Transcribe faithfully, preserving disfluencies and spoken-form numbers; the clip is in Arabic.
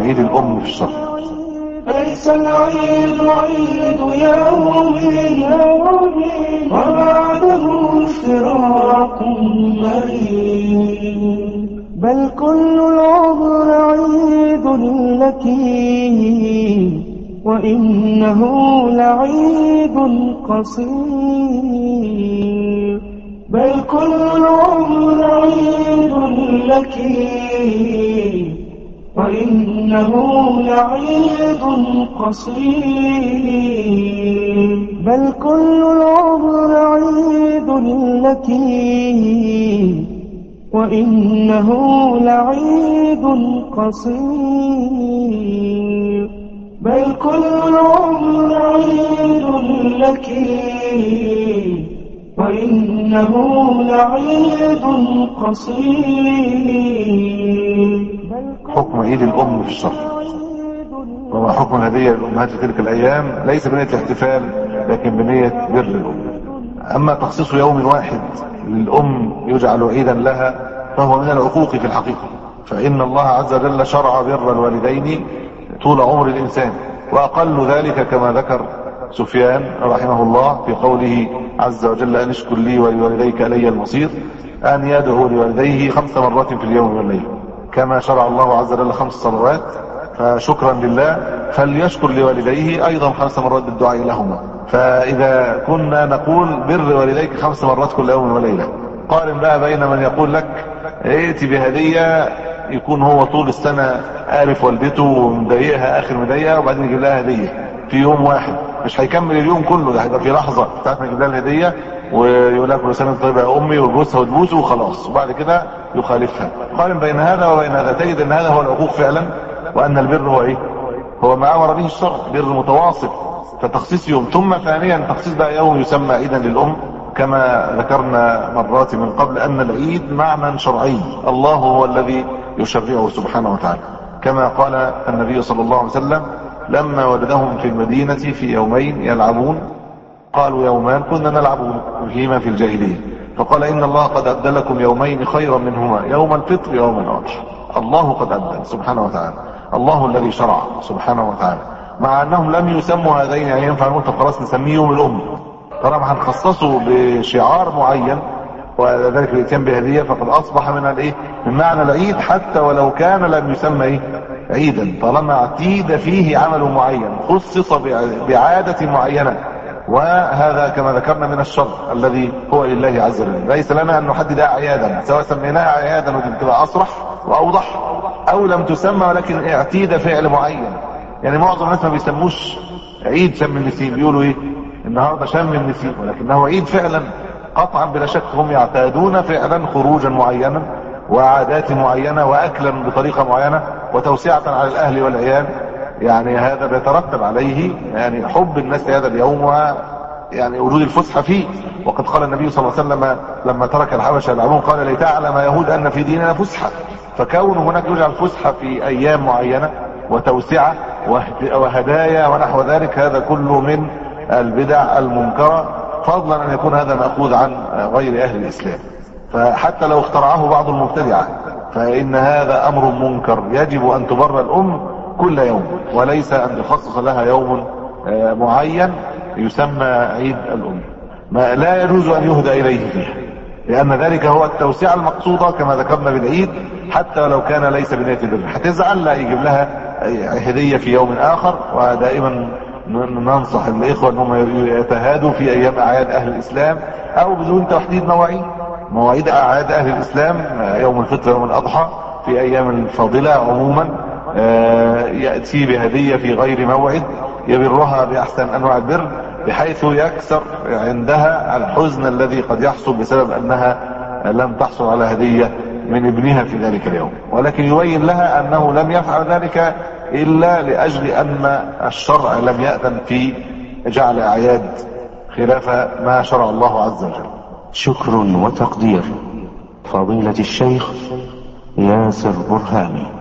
عيد الأم في الشرع. ليس العيد عيد يوم وبعده افتراق مريض، بل كل العمر عيد لك وإنه لعيد قصير، بل كل العمر عيد لك وإنه لعيد قصير، بل كل العمر عيد لك وإنه لعيد قصير، بل كل العمر عيد لك وإنه لعيد قصير. حكم عيد الأم في الشرع، وهو حكم الهدية للأمهات في تلك الأيام ليس بنية الاحتفال لكن بنية بر الأم. أما تخصيص يوم واحد للأم يجعل عيدا لها فهو من العقوق في الحقيقة، فإن الله عز وجل شرع بر الوالدين طول عمر الإنسان، وأقل ذلك كما ذكر سفيان رحمه الله في قوله عز وجل أن اشكر لي ولوالديك إلي المصير، أن يدعو لوالديه خمس مرات في اليوم والليل، كما شرع الله عز وجل خمس صلوات، فشكرا لله فليشكر لوالديه أيضا خمس مرات بالدعاء لهما. فإذا كنا نقول بر والديك خمس مرات كل يوم وليلة، قارن بقى بين من يقول لك ائتي بهدية يكون هو طول السنة عارف والدته ومضايقها آخر مضايقة وبعدين يجيب لها هدية في يوم واحد، مش هيكمل اليوم كله، ده هيبقى في لحظة بتاعت ما يجيب لها الهدية ويقول لها كل سنة طيبة يا أمي ويبوسها وتبوسه وخلاص، وبعد كده يخالفها. قارن بين هذا وبين هذا تجد أن هذا هو العقوق فعلا، وأن البر هو إيه؟ هو ما أمر به الشرع، بر متواصل، فتخصيص يوم. ثم ثانيا تخصيص بقى يوم يسمى عيدا للأم، كما ذكرنا مرات من قبل أن العيد معنى شرعي الله هو الذي يشرعه سبحانه وتعالى، كما قال النبي صلى الله عليه وسلم لما ولدهم في المدينة في يومين يلعبون، قالوا يومان كنا نلعب فيهما في الجاهلية، فقال إن الله قد أبدى لكم يومين خيرا منهما يوم الفطر يوم الأضحى. الله قد أبدى سبحانه وتعالى، الله الذي شرع سبحانه وتعالى، مع أنهم لم يسموا هذين، يعني ينفع نقول طب خلاص نسميه يوم الأم، طالما هنخصصه بشعار معين وذلك الاتيان بهدية فقد أصبح من الايه من معنى العيد، حتى ولو كان لم يسمى ايه عيدا، طالما اعتيد فيه عمل معين خصص بعادة معينة. وهذا كما ذكرنا من الشر الذي هو لله عز وجل، ليس لنا أن نحدد أعيادا، سواء سميناها أعيادا ودي بتبقى أصرح وأوضح، أو لم تسمى ولكن اعتيد فعل معين. يعني معظم الناس ما بيسموش عيد شم النسيم، بيقولوا ايه النهارده شم النسيم، ولكنه عيد فعلا قطعا بلا شك. هم يعتادون فعلا خروجا معينا وعادات معينة وأكلا بطريقة معينة وتوسعة على الأهل والعيال، يعني هذا بيترتب عليه يعني حب الناس لهذا اليوم ويعني وجود الفسحة فيه. وقد قال النبي صلى الله عليه وسلم لما ترك الحبشة يلعبون قال لتعلم يهود أن في ديننا فسحة، فكون هناك يجعل فسحة في أيام معينة وتوسعة وهدايا ونحو ذلك، هذا كله من البدع المنكرة، فضلا أن يكون هذا مأخوذ عن غير أهل الإسلام. فحتى لو اخترعه بعض المبتدعة فإن هذا أمر منكر، يجب أن تبر الأم كل يوم وليس أن تخصص لها يوم معين يسمى عيد الأم، ما لا يجوز أن يهدى إليه فيها، لأن ذلك هو التوسعة المقصودة كما ذكرنا بالعيد، حتى ولو كان ليس بنية البر. هتزعل لا يجيب لها هدية في يوم آخر. ودائما ننصح الإخوة أنهم يتهادوا في أيام أعياد أهل الإسلام أو بدون تحديد مواعيد، مواعيد أعياد أهل الإسلام يوم الفطر يوم الأضحى في أيام الفاضلة عموما يأتي بهدية في غير موعد يبرها بأحسن أنواع البر، بحيث يكسر عندها الحزن الذي قد يحصل بسبب أنها لم تحصل على هدية من ابنها في ذلك اليوم، ولكن يبين لها أنه لم يفعل ذلك إلا لأجل أن الشرع لم يأذن في جعل أعياد خلاف ما شرع الله عز وجل. شكر وتقدير فضيلة الشيخ ياسر برهامي.